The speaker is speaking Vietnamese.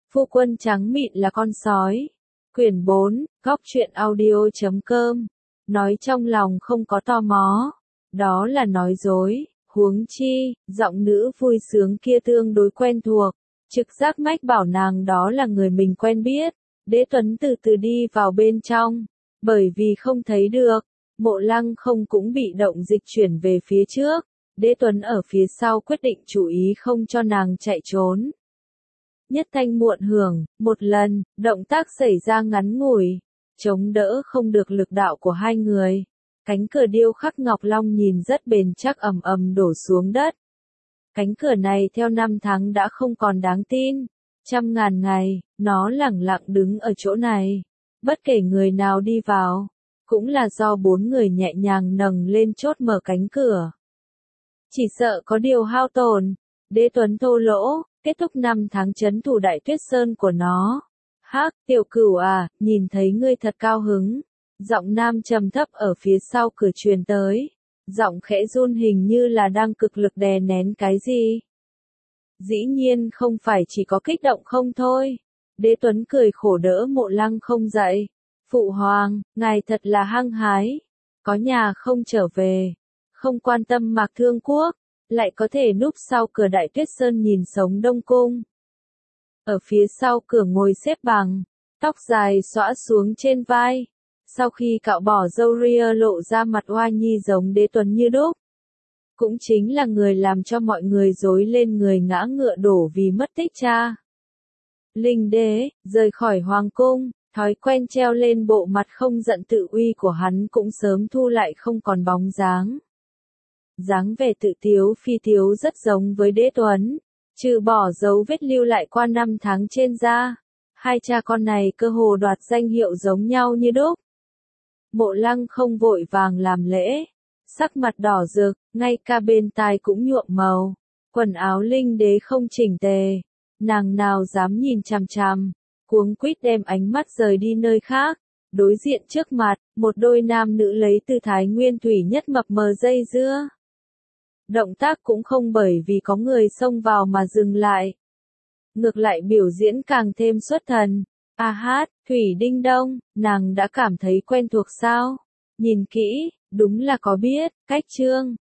Phu quân trắng mịn là con sói. Quyển 4, góc truyện audio.com. Nói trong lòng không có tò mò. Đó là nói dối, huống chi, giọng nữ vui sướng kia tương đối quen thuộc. Trực giác mách bảo nàng đó là người mình quen biết. Đế Tuấn từ từ đi vào bên trong. Bởi vì không thấy được, Mộ Lăng không cũng bị động dịch chuyển về phía trước. Đế Tuấn ở phía sau quyết định chú ý không cho nàng chạy trốn. Nhất thanh muộn hưởng, một lần, động tác xảy ra ngắn ngủi, chống đỡ không được lực đạo của hai người. Cánh cửa điêu khắc ngọc long nhìn rất bền chắc ầm ầm đổ xuống đất. Cánh cửa này theo năm tháng đã không còn đáng tin. Trăm ngàn ngày, nó lẳng lặng đứng ở chỗ này. Bất kể người nào đi vào, cũng là do bốn người nhẹ nhàng nâng lên chốt mở cánh cửa. Chỉ sợ có điều hao tổn. Đế Tuấn thô lỗ, kết thúc 5 tháng trấn thủ Đại Tuyết Sơn của nó. Hắc, tiểu cửu à, nhìn thấy ngươi thật cao hứng. Giọng nam trầm thấp ở phía sau cửa truyền tới. Giọng khẽ run hình như là đang cực lực đè nén cái gì. Dĩ nhiên không phải chỉ có kích động không thôi. Đế Tuấn cười khổ đỡ Mộ Lăng không dậy. Phụ hoàng, ngài thật là hăng hái. Có nhà không trở về. Không quan tâm Mạc Thương Quốc. Lại có thể núp sau cửa Đại Tuyết Sơn nhìn sống Đông Cung. Ở phía sau cửa ngồi xếp bằng, tóc dài xõa xuống trên vai. Sau khi cạo bỏ râu ria lộ ra mặt oa nhi giống Đế Tuấn như đúc. Cũng chính là người làm cho mọi người rối lên người ngã ngựa đổ vì mất tích cha. Linh đế, rời khỏi hoàng cung, thói quen treo lên bộ mặt không giận tự uy của hắn cũng sớm thu lại không còn bóng dáng. Dáng vẻ tự tiếu phi tiếu rất giống với Đế Tuấn, trừ bỏ dấu vết lưu lại qua 5 tháng trên da. Hai cha con này cơ hồ đoạt danh hiệu giống nhau như đúc. Mộ Lăng không vội vàng làm lễ, sắc mặt đỏ rực, ngay cả bên tai cũng nhuộm màu. Quần áo linh đế không chỉnh tề, nàng nào dám nhìn chằm chằm, cuống quýt đem ánh mắt rời đi nơi khác. Đối diện trước mặt, một đôi nam nữ lấy tư thái nguyên thủy nhất mập mờ dây dưa. Động tác cũng không bởi vì có người xông vào mà dừng lại. Ngược lại biểu diễn càng thêm xuất thần. A hát, Thủy Đinh Đông, nàng đã cảm thấy quen thuộc sao? Nhìn kỹ, đúng là có biết, cách chương,